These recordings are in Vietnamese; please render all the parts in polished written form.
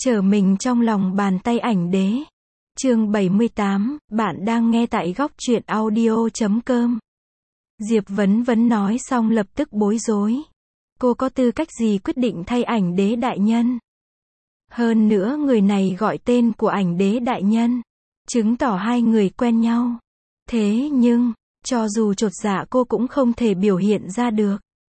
Trở mình trong lòng bàn tay ảnh đế. Chương 78, bạn đang nghe tại góc truyện audio.com. Diệp Vấn Vấn nói xong lập tức bối rối. Cô có tư cách gì quyết định thay ảnh đế đại nhân? Hơn nữa người này gọi tên của ảnh đế đại nhân, chứng tỏ hai người quen nhau. Thế nhưng, cho dù chột dạ cô cũng không thể biểu hiện ra được.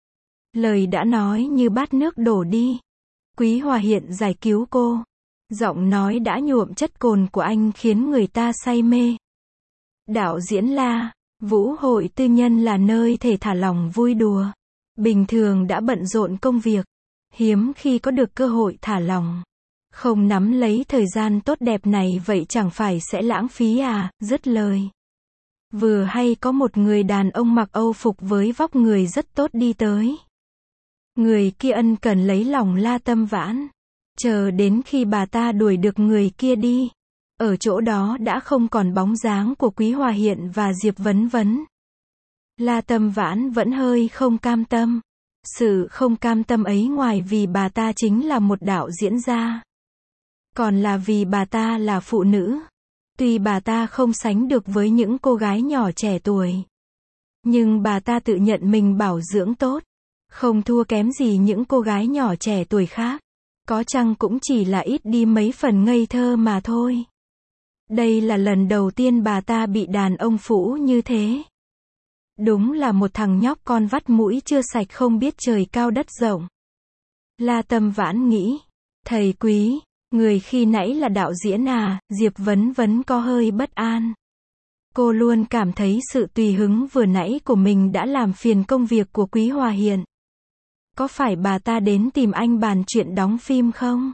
Lời đã nói như bát nước đổ đi. Quý Hòa Hiện giải cứu cô. Giọng nói đã nhuộm chất cồn của anh khiến người ta say mê. Đạo diễn La, Vũ hội tư nhân là nơi thể thả lỏng vui đùa. Bình thường đã bận rộn công việc, hiếm khi có được cơ hội thả lỏng. Không nắm lấy thời gian tốt đẹp này vậy chẳng phải sẽ lãng phí à, dứt lời. Vừa hay có một người đàn ông mặc Âu phục với vóc người rất tốt đi tới. Người kia ân cần lấy lòng La Tâm Vãn. Chờ đến khi bà ta đuổi được người kia đi, ở chỗ đó đã không còn bóng dáng của Quý Hòa Hiện và Diệp Vấn Vấn. La Tâm Vãn vẫn hơi không cam tâm. Sự không cam tâm ấy ngoài vì bà ta chính là một đạo diễn gia, còn là vì bà ta là phụ nữ. Tuy bà ta không sánh được với những cô gái nhỏ trẻ tuổi, nhưng bà ta tự nhận mình bảo dưỡng tốt, không thua kém gì những cô gái nhỏ trẻ tuổi khác. Có chăng cũng chỉ là ít đi mấy phần ngây thơ mà thôi. Đây là lần đầu tiên bà ta bị đàn ông phũ như thế. Đúng là một thằng nhóc con vắt mũi chưa sạch không biết trời cao đất rộng. La Tâm Vãn nghĩ, thầy Quý, người khi nãy là đạo diễn à? Diệp Vấn Vấn có hơi bất an. Cô luôn cảm thấy sự tùy hứng vừa nãy của mình đã làm phiền công việc của Quý Hòa Hiện. Có phải bà ta đến tìm anh bàn chuyện đóng phim không?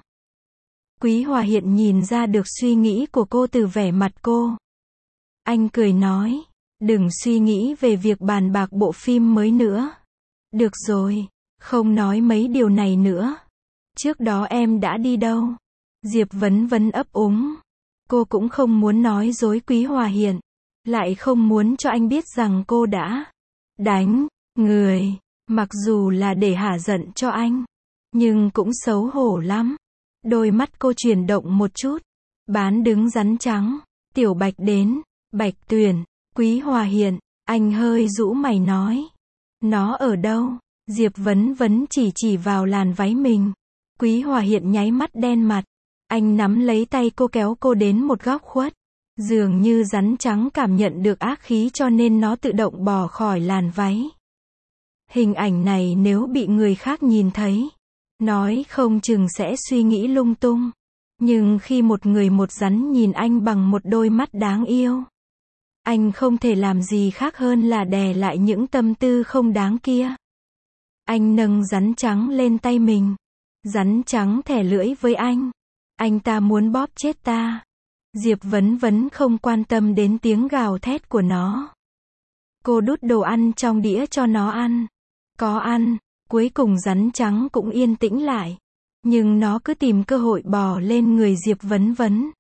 Quý Hòa Hiện nhìn ra được suy nghĩ của cô từ vẻ mặt cô. Anh cười nói, đừng suy nghĩ về việc bàn bạc bộ phim mới nữa. Được rồi, không nói mấy điều này nữa. Trước đó em đã đi đâu? Diệp Vấn Vấn ấp úng. Cô cũng không muốn nói dối Quý Hòa Hiện, lại không muốn cho anh biết rằng cô đã đánh người. Mặc dù là để hả giận cho anh, nhưng cũng xấu hổ lắm. Đôi mắt cô chuyển động một chút. Bán đứng rắn trắng. Tiểu Bạch đến. Bạch Tuyền. Quý Hòa Hiện. Anh hơi rũ mày nói. Nó ở đâu? Diệp Vấn Vấn chỉ vào làn váy mình. Quý Hòa Hiện nháy mắt đen mặt. Anh nắm lấy tay cô kéo cô đến một góc khuất. Dường như rắn trắng cảm nhận được ác khí cho nên nó tự động bò khỏi làn váy. Hình ảnh này nếu bị người khác nhìn thấy, nói không chừng sẽ suy nghĩ lung tung. Nhưng khi một người một rắn nhìn anh bằng một đôi mắt đáng yêu, anh không thể làm gì khác hơn là đè lại những tâm tư không đáng kia. Anh nâng rắn trắng lên tay mình. Rắn trắng thè lưỡi với anh. Anh ta muốn bóp chết ta. Diệp Vấn Vấn không quan tâm đến tiếng gào thét của nó. Cô đút đồ ăn trong đĩa cho nó ăn. Có ăn, cuối cùng rắn trắng cũng yên tĩnh lại. Nhưng nó cứ tìm cơ hội bò lên người Diệp Vấn Vấn.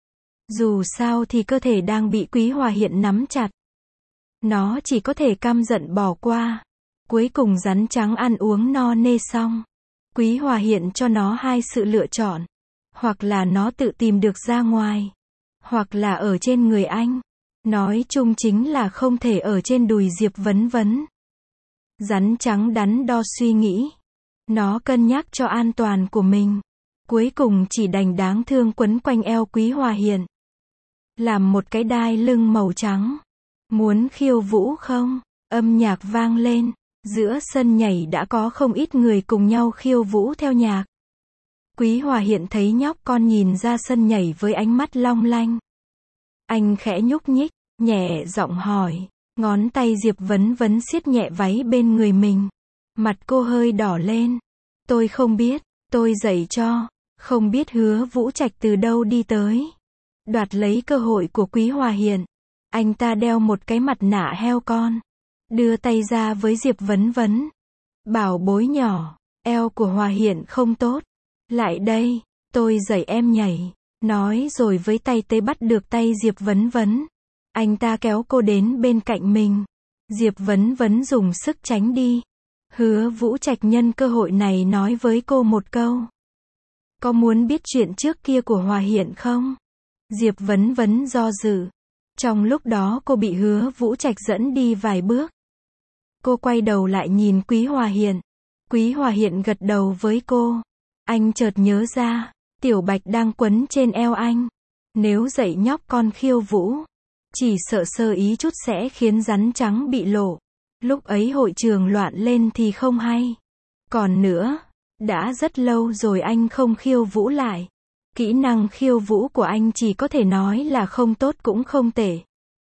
Dù sao thì cơ thể đang bị Quý Hòa Hiện nắm chặt. Nó chỉ có thể căm giận bỏ qua. Cuối cùng rắn trắng ăn uống no nê xong. Quý Hòa Hiện cho nó hai sự lựa chọn. Hoặc là nó tự tìm được ra ngoài. Hoặc là ở trên người anh. Nói chung chính là không thể ở trên đùi Diệp Vấn Vấn. Rắn trắng đắn đo suy nghĩ. Nó cân nhắc cho an toàn của mình. Cuối cùng chỉ đành đáng thương quấn quanh eo Quý Hòa Hiện. Làm một cái đai lưng màu trắng. Muốn khiêu vũ không? Âm nhạc vang lên. Giữa sân nhảy đã có không ít người cùng nhau khiêu vũ theo nhạc. Quý Hòa Hiện thấy nhóc con nhìn ra sân nhảy với ánh mắt long lanh. Anh khẽ nhúc nhích, nhẹ giọng hỏi. Ngón tay Diệp Vấn Vấn siết nhẹ váy bên người mình. Mặt cô hơi đỏ lên. Tôi không biết, tôi dạy cho. Không biết Hứa Vũ Trạch từ đâu đi tới. Đoạt lấy cơ hội của Quý Hòa Hiện. Anh ta đeo một cái mặt nạ heo con. Đưa tay ra với Diệp Vấn Vấn. Bảo bối nhỏ, eo của Hòa Hiện không tốt. Lại đây, tôi dạy em nhảy. Nói rồi với tay tới bắt được tay Diệp Vấn Vấn. Anh ta kéo cô đến bên cạnh mình. Diệp Vấn Vấn dùng sức tránh đi. Hứa Vũ Trạch nhân cơ hội này nói với cô một câu. Có muốn biết chuyện trước kia của Hòa Hiện không? Diệp Vấn Vấn do dự. Trong lúc đó cô bị Hứa Vũ Trạch dẫn đi vài bước. Cô quay đầu lại nhìn Quý Hòa Hiện. Quý Hòa Hiện gật đầu với cô. Anh chợt nhớ ra, Tiểu Bạch đang quấn trên eo anh. Nếu dạy nhóc con khiêu vũ, chỉ sợ sơ ý chút sẽ khiến rắn trắng bị lộ. Lúc ấy hội trường loạn lên thì không hay. Còn nữa, đã rất lâu rồi anh không khiêu vũ lại. Kỹ năng khiêu vũ của anh chỉ có thể nói là không tốt cũng không tệ.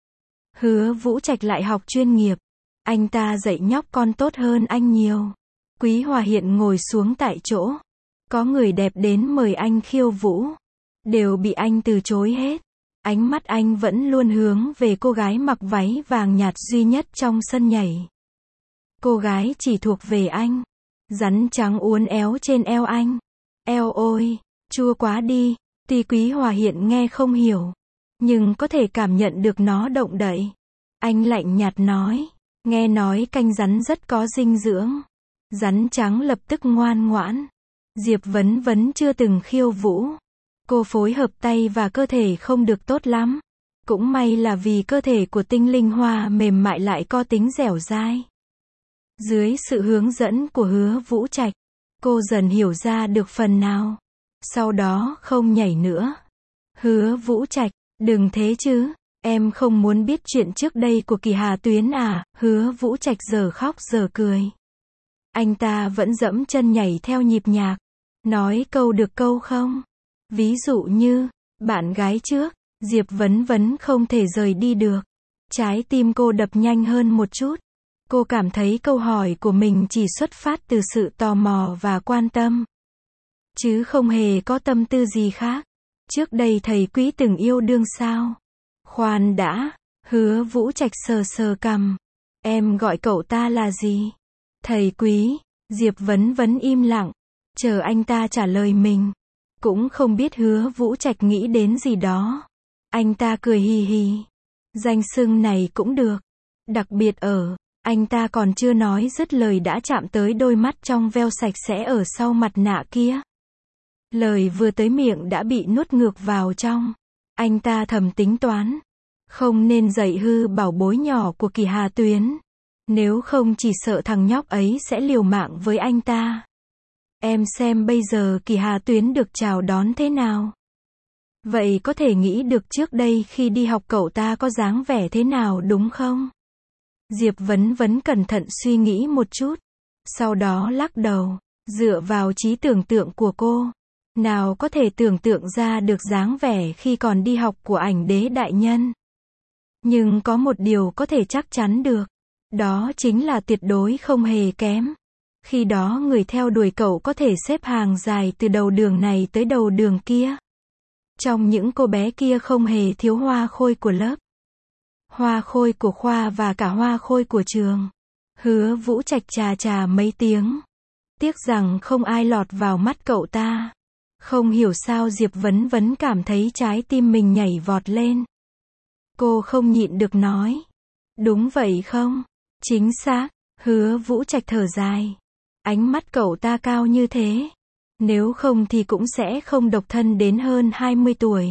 Hứa Vũ Trạch lại học chuyên nghiệp. Anh ta dạy nhóc con tốt hơn anh nhiều. Quý Hòa Hiện ngồi xuống tại chỗ. Có người đẹp đến mời anh khiêu vũ. Đều bị anh từ chối hết. Ánh mắt anh vẫn luôn hướng về cô gái mặc váy vàng nhạt duy nhất trong sân nhảy. Cô gái chỉ thuộc về anh. Rắn trắng uốn éo trên eo anh. Eo ôi, chua quá đi. Tuy Quý Hòa Hiện nghe không hiểu, nhưng có thể cảm nhận được nó động đậy. Anh lạnh nhạt nói, nghe nói canh rắn rất có dinh dưỡng. Rắn trắng lập tức ngoan ngoãn. Diệp Vấn Vấn chưa từng khiêu vũ. Cô phối hợp tay và cơ thể không được tốt lắm. Cũng may là vì cơ thể của Tinh Linh Hoa mềm mại lại có tính dẻo dai. Dưới sự hướng dẫn của Hứa Vũ Trạch, cô dần hiểu ra được phần nào. Sau đó không nhảy nữa. Hứa Vũ Trạch, đừng thế chứ, em không muốn biết chuyện trước đây của Kỳ Hà Tuyến à? Hứa Vũ Trạch giờ khóc giờ cười. Anh ta vẫn dẫm chân nhảy theo nhịp nhạc. Nói câu được câu không? Ví dụ như, bạn gái trước, Diệp Vấn Vấn không thể rời đi được. Trái tim cô đập nhanh hơn một chút. Cô cảm thấy câu hỏi của mình chỉ xuất phát từ sự tò mò và quan tâm, chứ không hề có tâm tư gì khác. Trước đây thầy Quý từng yêu đương sao? Khoan đã, Hứa Vũ Trạch sờ sờ cằm. Em gọi cậu ta là gì? Thầy Quý. Diệp Vấn Vấn im lặng, chờ anh ta trả lời mình. Cũng không biết Hứa Vũ Trạch nghĩ đến gì đó. Anh ta cười hì hì. Danh xưng này cũng được. Đặc biệt ở, anh ta còn chưa nói dứt lời đã chạm tới đôi mắt trong veo sạch sẽ ở sau mặt nạ kia. Lời vừa tới miệng đã bị nuốt ngược vào trong. Anh ta thầm tính toán. Không nên dạy hư bảo bối nhỏ của Kỳ Hà Tuyến. Nếu không chỉ sợ thằng nhóc ấy sẽ liều mạng với anh ta. Em xem bây giờ Kỳ Hà Tuyến được chào đón thế nào. Vậy có thể nghĩ được trước đây khi đi học cậu ta có dáng vẻ thế nào đúng không? Diệp Vấn Vấn cẩn thận suy nghĩ một chút. Sau đó lắc đầu. Dựa vào trí tưởng tượng của cô, nào có thể tưởng tượng ra được dáng vẻ khi còn đi học của Ảnh Đế đại nhân. Nhưng có một điều có thể chắc chắn được. Đó chính là tuyệt đối không hề kém. Khi đó người theo đuổi cậu có thể xếp hàng dài từ đầu đường này tới đầu đường kia. Trong những cô bé kia không hề thiếu hoa khôi của lớp, hoa khôi của khoa và cả hoa khôi của trường. Hứa Vũ Trạch chà chà mấy tiếng. Tiếc rằng không ai lọt vào mắt cậu ta. Không hiểu sao Diệp Vấn Vấn cảm thấy trái tim mình nhảy vọt lên. Cô không nhịn được nói. Đúng vậy không? Chính xác. Hứa Vũ Trạch thở dài. Ánh mắt cậu ta cao như thế. Nếu không thì cũng sẽ không độc thân đến hơn 20 tuổi.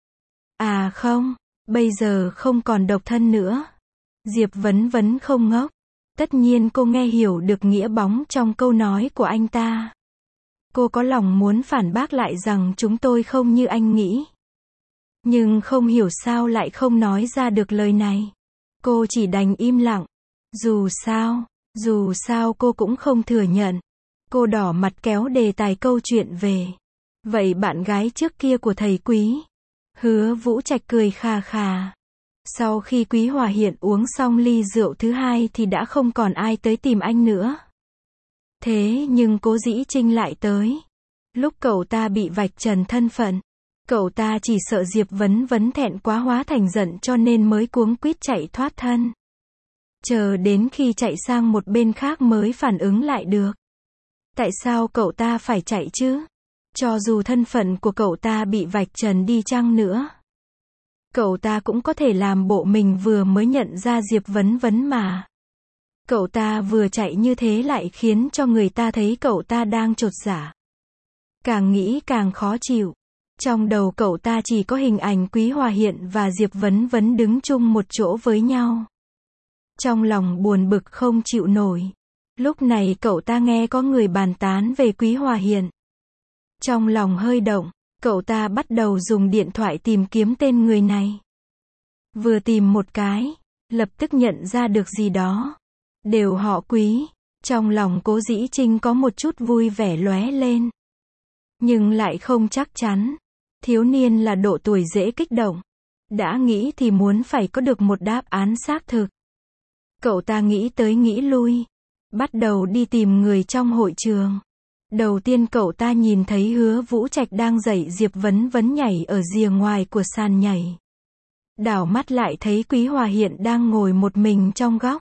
À không, bây giờ không còn độc thân nữa. Diệp Vấn Vấn không ngốc. Tất nhiên cô nghe hiểu được nghĩa bóng trong câu nói của anh ta. Cô có lòng muốn phản bác lại rằng chúng tôi không như anh nghĩ. Nhưng không hiểu sao lại không nói ra được lời này. Cô chỉ đành im lặng. Dù sao cô cũng không thừa nhận. Cô đỏ mặt kéo đề tài câu chuyện về. Vậy bạn gái trước kia của thầy Quý? Hứa Vũ Trạch cười khà khà. Sau khi Quý Hòa Hiện uống xong ly rượu thứ hai thì đã không còn ai tới tìm anh nữa. Thế nhưng Cố Dĩ Trinh lại tới. Lúc cậu ta bị vạch trần thân phận, cậu ta chỉ sợ Diệp Vấn Vấn thẹn quá hóa thành giận cho nên mới cuống quýt chạy thoát thân. Chờ đến khi chạy sang một bên khác mới phản ứng lại được. Tại sao cậu ta phải chạy chứ? Cho dù thân phận của cậu ta bị vạch trần đi chăng nữa, cậu ta cũng có thể làm bộ mình vừa mới nhận ra Diệp Vấn Vấn mà. Cậu ta vừa chạy như thế lại khiến cho người ta thấy cậu ta đang chột dạ. Càng nghĩ càng khó chịu. Trong đầu cậu ta chỉ có hình ảnh Quý Hòa Hiện và Diệp Vấn Vấn đứng chung một chỗ với nhau. Trong lòng buồn bực không chịu nổi. Lúc này cậu ta nghe có người bàn tán về Quý Hòa Hiện. Trong lòng hơi động, cậu ta bắt đầu dùng điện thoại tìm kiếm tên người này. Vừa tìm một cái, lập tức nhận ra được gì đó. Đều họ Quý. Trong lòng Cố Dĩ Trinh có một chút vui vẻ lóe lên. Nhưng lại không chắc chắn. Thiếu niên là độ tuổi dễ kích động. Đã nghĩ thì muốn phải có được một đáp án xác thực. Cậu ta nghĩ tới nghĩ lui. Bắt đầu đi tìm người trong hội trường. Đầu tiên cậu ta nhìn thấy Hứa Vũ Trạch đang dạy Diệp Vấn Vấn nhảy ở rìa ngoài của sàn nhảy. Đảo mắt lại thấy Quý Hòa Hiện đang ngồi một mình trong góc.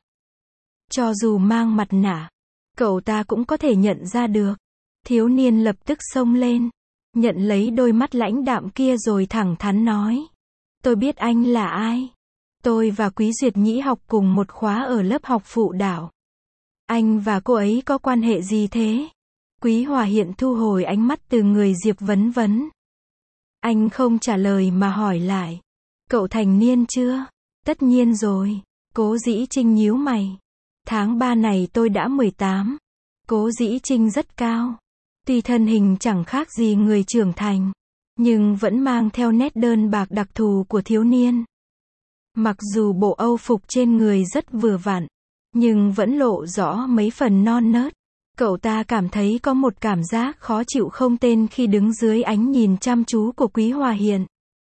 Cho dù mang mặt nạ, cậu ta cũng có thể nhận ra được. Thiếu niên lập tức xông lên, nhận lấy đôi mắt lãnh đạm kia rồi thẳng thắn nói. Tôi biết anh là ai. Tôi và Quý Duyệt Nhĩ học cùng một khóa ở lớp học phụ đạo. Anh và cô ấy có quan hệ gì thế? Quý Hòa Hiện thu hồi ánh mắt từ người Diệp Vấn Vấn. Anh không trả lời mà hỏi lại. Cậu thành niên chưa? Tất nhiên rồi. Cố Dĩ Trinh nhíu mày. Tháng 3 này tôi đã 18. Cố Dĩ Trinh rất cao. Tuy thân hình chẳng khác gì người trưởng thành, nhưng vẫn mang theo nét đơn bạc đặc thù của thiếu niên. Mặc dù bộ âu phục trên người rất vừa vặn, nhưng vẫn lộ rõ mấy phần non nớt. Cậu ta cảm thấy có một cảm giác khó chịu không tên khi đứng dưới ánh nhìn chăm chú của Quý Hòa Hiện.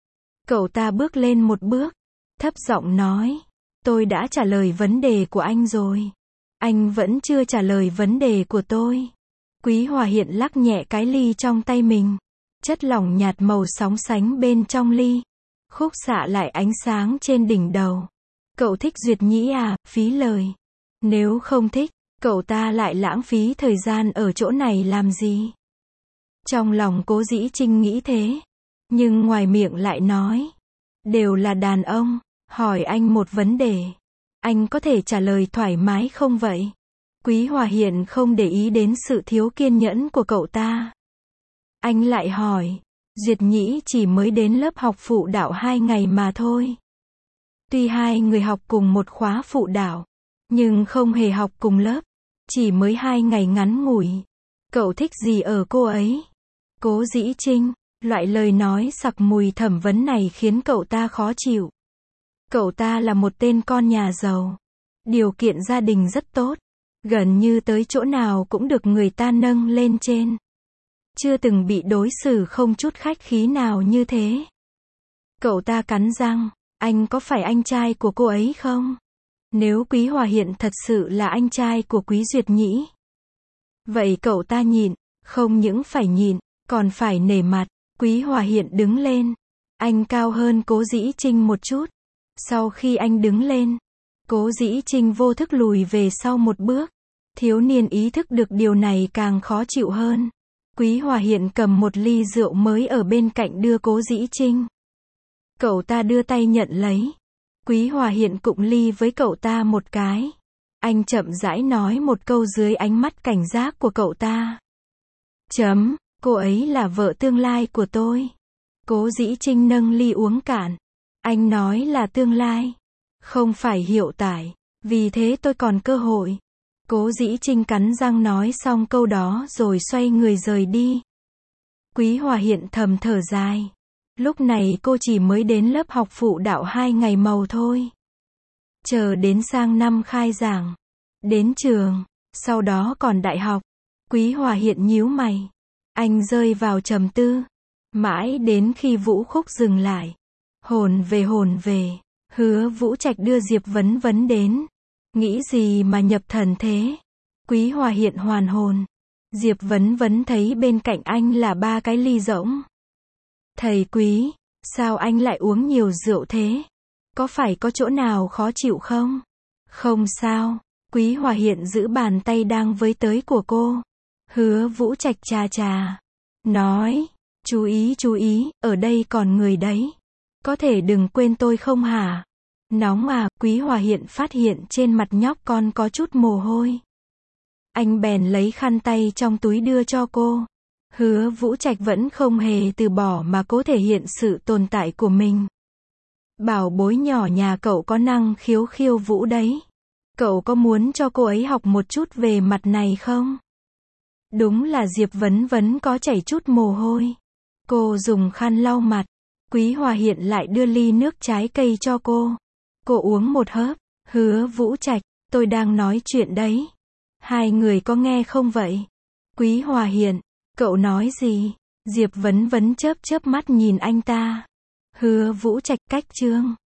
Cậu ta bước lên một bước, thấp giọng nói. Tôi đã trả lời vấn đề của anh rồi. Anh vẫn chưa trả lời vấn đề của tôi. Quý Hòa Hiện lắc nhẹ cái ly trong tay mình. Chất lỏng nhạt màu sóng sánh bên trong ly. Khúc xạ lại ánh sáng trên đỉnh đầu. Cậu thích Duyệt Nhĩ à? Phí lời. Nếu không thích, cậu ta lại lãng phí thời gian ở chỗ này làm gì? Trong lòng Cố Dĩ Trinh nghĩ thế. Nhưng ngoài miệng lại nói. Đều là đàn ông. Hỏi anh một vấn đề. Anh có thể trả lời thoải mái không vậy? Quý Hòa Hiện không để ý đến sự thiếu kiên nhẫn của cậu ta. Anh lại hỏi. Duyệt Nhĩ chỉ mới đến lớp học phụ đạo 2 ngày mà thôi. Tuy hai người học cùng một khóa phụ đạo, nhưng không hề học cùng lớp. Chỉ mới 2 ngày ngắn ngủi. Cậu thích gì ở cô ấy? Cố Dĩ Trinh. Loại lời nói sặc mùi thẩm vấn này khiến cậu ta khó chịu. Cậu ta là một tên con nhà giàu. Điều kiện gia đình rất tốt. Gần như tới chỗ nào cũng được người ta nâng lên trên. Chưa từng bị đối xử không chút khách khí nào như thế. Cậu ta cắn răng. Anh có phải anh trai của cô ấy không? Nếu Quý Hòa Hiện thật sự là anh trai của Quý Duyệt Nhĩ, vậy cậu ta nhịn. Không những phải nhịn, còn phải nể mặt. Quý Hòa Hiện đứng lên. Anh cao hơn Cố Dĩ Trinh một chút. Sau khi anh đứng lên, Cố Dĩ Trinh vô thức lùi về sau một bước. Thiếu niên ý thức được điều này càng khó chịu hơn. Quý Hòa Hiện cầm một ly rượu mới ở bên cạnh đưa Cố Dĩ Trinh. Cậu ta đưa tay nhận lấy. Quý Hòa Hiện cụng ly với cậu ta một cái. Anh chậm rãi nói một câu dưới ánh mắt cảnh giác của cậu ta. Cô ấy là vợ tương lai của tôi. Cố Dĩ Trinh nâng ly uống cạn. Anh nói là tương lai, không phải hiện tại. Vì thế tôi còn cơ hội. Cố Dĩ Trinh cắn răng nói xong câu đó rồi xoay người rời đi. Quý Hòa Hiện thầm thở dài. Lúc này cô chỉ mới đến lớp học phụ đạo 2 ngày màu thôi. Chờ đến sang năm khai giảng, đến trường, sau đó còn đại học. Quý Hòa Hiện nhíu mày. Anh rơi vào trầm tư. Mãi đến khi vũ khúc dừng lại. Hồn về. Hứa Vũ Trạch đưa Diệp Vấn Vấn đến. Nghĩ gì mà nhập thần thế? Quý Hòa Hiện hoàn hồn. Diệp Vấn Vấn thấy bên cạnh anh là 3 cái ly rỗng. Thầy Quý, sao anh lại uống nhiều rượu thế? Có phải có chỗ nào khó chịu không? Không sao. Quý Hòa Hiện giữ bàn tay đang với tới của cô. Hứa Vũ Trạch chà. Nói. Chú ý, ở đây còn người đấy. Có thể đừng quên tôi không hả? Nóng à? Quý Hòa Hiện phát hiện trên mặt nhóc con có chút mồ hôi. Anh bèn lấy khăn tay trong túi đưa cho cô. Hứa Vũ Trạch vẫn không hề từ bỏ mà cố thể hiện sự tồn tại của mình. Bảo bối nhỏ nhà cậu có năng khiếu khiêu vũ đấy. Cậu có muốn cho cô ấy học một chút về mặt này không? Đúng là Diệp Vấn Vấn có chảy chút mồ hôi. Cô dùng khăn lau mặt. Quý Hòa Hiện lại đưa ly nước trái cây cho cô. Cô uống một hớp. Hứa Vũ Trạch, tôi đang nói chuyện đấy. Hai người có nghe không vậy? Quý Hòa Hiện, cậu nói gì? Diệp Vấn Vấn chớp chớp mắt nhìn anh ta. Hứa Vũ Trạch, cách chương.